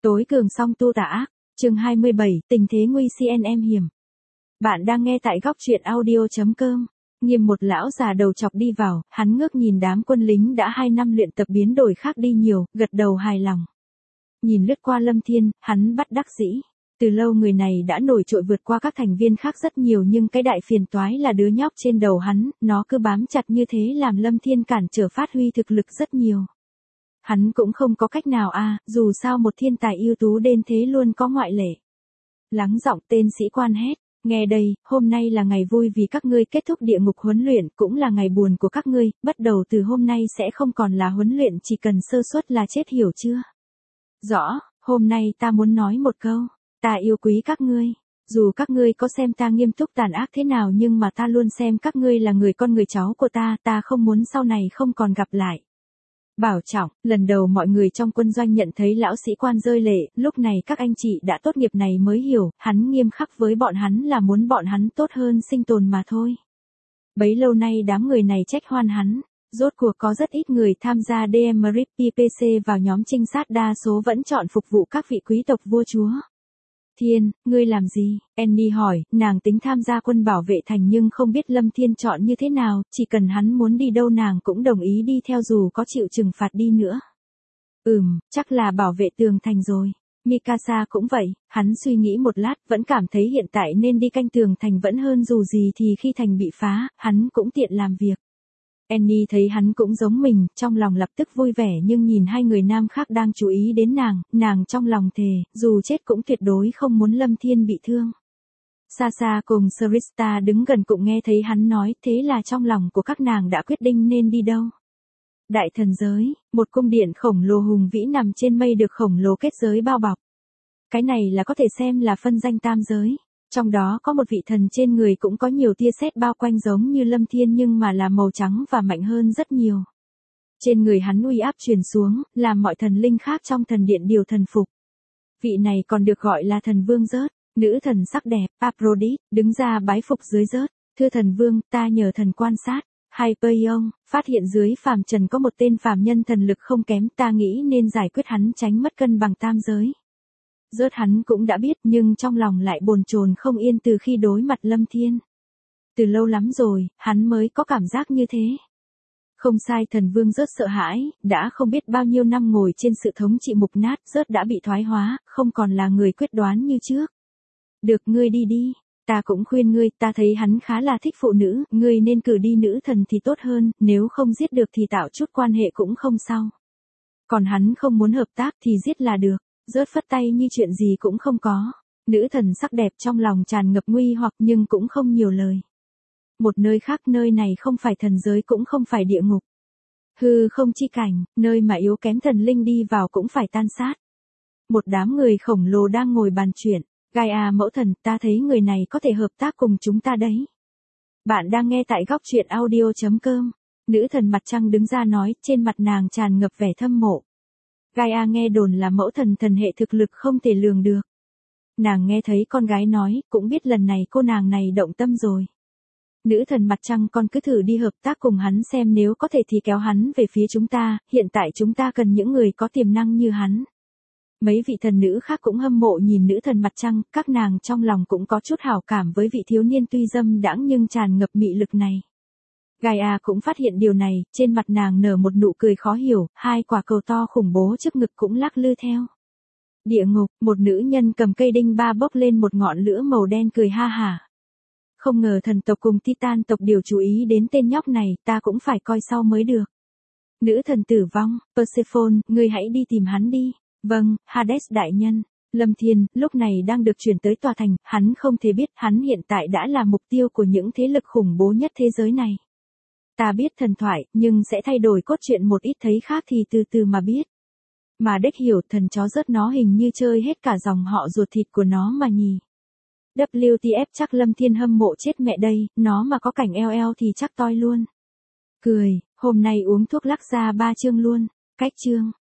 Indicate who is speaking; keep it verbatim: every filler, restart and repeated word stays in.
Speaker 1: Tối cường song tu tà ác, chương hai mươi bảy, tình thế nguy xê en em hiểm. Bạn đang nghe tại góc truyện audio.com. Nghiêm một lão già đầu chọc đi vào, hắn ngước nhìn đám quân lính đã hai năm luyện tập biến đổi khác đi nhiều, gật đầu hài lòng. Nhìn lướt qua Lâm Thiên, hắn bắt đắc dĩ. Từ lâu người này đã nổi trội vượt qua các thành viên khác rất nhiều nhưng cái đại phiền toái là đứa nhóc trên đầu hắn, nó cứ bám chặt như thế làm Lâm Thiên cản trở phát huy thực lực rất nhiều. Hắn cũng không có cách nào a, dù sao một thiên tài ưu tú đến thế luôn có ngoại lệ. Lắng giọng tên sĩ quan hét, nghe đây, hôm nay là ngày vui vì các ngươi kết thúc địa ngục huấn luyện, cũng là ngày buồn của các ngươi, bắt đầu từ hôm nay sẽ không còn là huấn luyện, chỉ cần sơ suất là chết, hiểu chưa? Rõ, hôm nay ta muốn nói một câu, ta yêu quý các ngươi. Dù các ngươi có xem ta nghiêm túc tàn ác thế nào nhưng mà ta luôn xem các ngươi là người con người cháu của ta, ta không muốn sau này không còn gặp lại. Bảo trọng, lần đầu mọi người trong quân doanh nhận thấy lão sĩ quan rơi lệ, lúc này các anh chị đã tốt nghiệp này mới hiểu, hắn nghiêm khắc với bọn hắn là muốn bọn hắn tốt hơn sinh tồn mà thôi. Bấy lâu nay đám người này trách hoan hắn, rốt cuộc có rất ít người tham gia đê em rờ i pê pê xê vào nhóm trinh sát, đa số vẫn chọn phục vụ các vị quý tộc vua chúa. Thiên, ngươi làm gì? Annie hỏi, nàng tính tham gia quân bảo vệ thành nhưng không biết Lâm Thiên chọn như thế nào, chỉ cần hắn muốn đi đâu nàng cũng đồng ý đi theo dù có chịu trừng phạt đi nữa. Ừm, chắc là bảo vệ tường thành rồi. Mikasa cũng vậy, hắn suy nghĩ một lát, vẫn cảm thấy hiện tại nên đi canh tường thành vẫn hơn, dù gì thì khi thành bị phá, hắn cũng tiện làm việc. Annie thấy hắn cũng giống mình, trong lòng lập tức vui vẻ nhưng nhìn hai người nam khác đang chú ý đến nàng, nàng trong lòng thề, dù chết cũng tuyệt đối không muốn Lâm Thiên bị thương. Sasa cùng Sarista đứng gần cũng nghe thấy hắn nói, thế là trong lòng của các nàng đã quyết định nên đi đâu. Đại thần giới, một cung điện khổng lồ hùng vĩ nằm trên mây được khổng lồ kết giới bao bọc. Cái này là có thể xem là phân danh tam giới. Trong đó có một vị thần trên người cũng có nhiều tia sét bao quanh giống như Lâm Thiên nhưng mà là màu trắng và mạnh hơn rất nhiều. Trên người hắn uy áp truyền xuống, làm mọi thần linh khác trong thần điện đều thần phục. Vị này còn được gọi là thần vương Rớt, nữ thần sắc đẹp, Aphrodite, đứng ra bái phục dưới Rớt. Thưa thần vương, ta nhờ thần quan sát, Hyperion, phát hiện dưới phàm trần có một tên phàm nhân thần lực không kém, ta nghĩ nên giải quyết hắn tránh mất cân bằng tam giới. Rớt hắn cũng đã biết nhưng trong lòng lại bồn chồn không yên từ khi đối mặt Lâm Thiên. Từ lâu lắm rồi, hắn mới có cảm giác như thế. Không sai, thần vương Rớt sợ hãi, đã không biết bao nhiêu năm ngồi trên sự thống trị mục nát, Rớt đã bị thoái hóa, không còn là người quyết đoán như trước. Được, ngươi đi đi, ta cũng khuyên ngươi, ta thấy hắn khá là thích phụ nữ, ngươi nên cử đi nữ thần thì tốt hơn, nếu không giết được thì tạo chút quan hệ cũng không sao. Còn hắn không muốn hợp tác thì giết là được. Rớt phất tay như chuyện gì cũng không có. Nữ thần sắc đẹp trong lòng tràn ngập nguy hoặc nhưng cũng không nhiều lời. Một nơi khác, nơi này không phải thần giới cũng không phải địa ngục. Hư không chi cảnh, nơi mà yếu kém thần linh đi vào cũng phải tan sát. Một đám người khổng lồ đang ngồi bàn chuyện. Gaia mẫu thần, ta thấy người này có thể hợp tác cùng chúng ta đấy. Bạn đang nghe tại góc truyện audio.com. Nữ thần mặt trăng đứng ra nói, trên mặt nàng tràn ngập vẻ thâm mộ. Gaia nghe đồn là mẫu thần thần hệ thực lực không thể lường được. Nàng nghe thấy con gái nói, cũng biết lần này cô nàng này động tâm rồi. Nữ thần mặt trăng, con cứ thử đi hợp tác cùng hắn xem, nếu có thể thì kéo hắn về phía chúng ta, hiện tại chúng ta cần những người có tiềm năng như hắn. Mấy vị thần nữ khác cũng hâm mộ nhìn nữ thần mặt trăng, các nàng trong lòng cũng có chút hảo cảm với vị thiếu niên tuy dâm đãng nhưng tràn ngập mị lực này. Gaia cũng phát hiện điều này, trên mặt nàng nở một nụ cười khó hiểu, hai quả cầu to khủng bố trước ngực cũng lắc lư theo. Địa ngục, một nữ nhân cầm cây đinh ba bốc lên một ngọn lửa màu đen cười ha hả. Không ngờ thần tộc cùng Titan tộc đều chú ý đến tên nhóc này, ta cũng phải coi sau mới được. Nữ thần tử vong, Persephone, ngươi hãy đi tìm hắn đi. Vâng, Hades đại nhân. Lâm Thiên, lúc này đang được chuyển tới tòa thành, hắn không thể biết hắn hiện tại đã là mục tiêu của những thế lực khủng bố nhất thế giới này. Ta biết thần thoại, nhưng sẽ thay đổi cốt truyện một ít, thấy khác thì từ từ mà biết. Mà Đếch hiểu, thần chó Rớt nó hình như chơi hết cả dòng họ ruột thịt của nó mà nhỉ. vê kép tê ép chắc Lâm Thiên hâm mộ chết mẹ đây, nó mà có cảnh eo eo thì chắc toi luôn. Cười, hôm nay uống thuốc lắc ra ba chương luôn. Cách chương.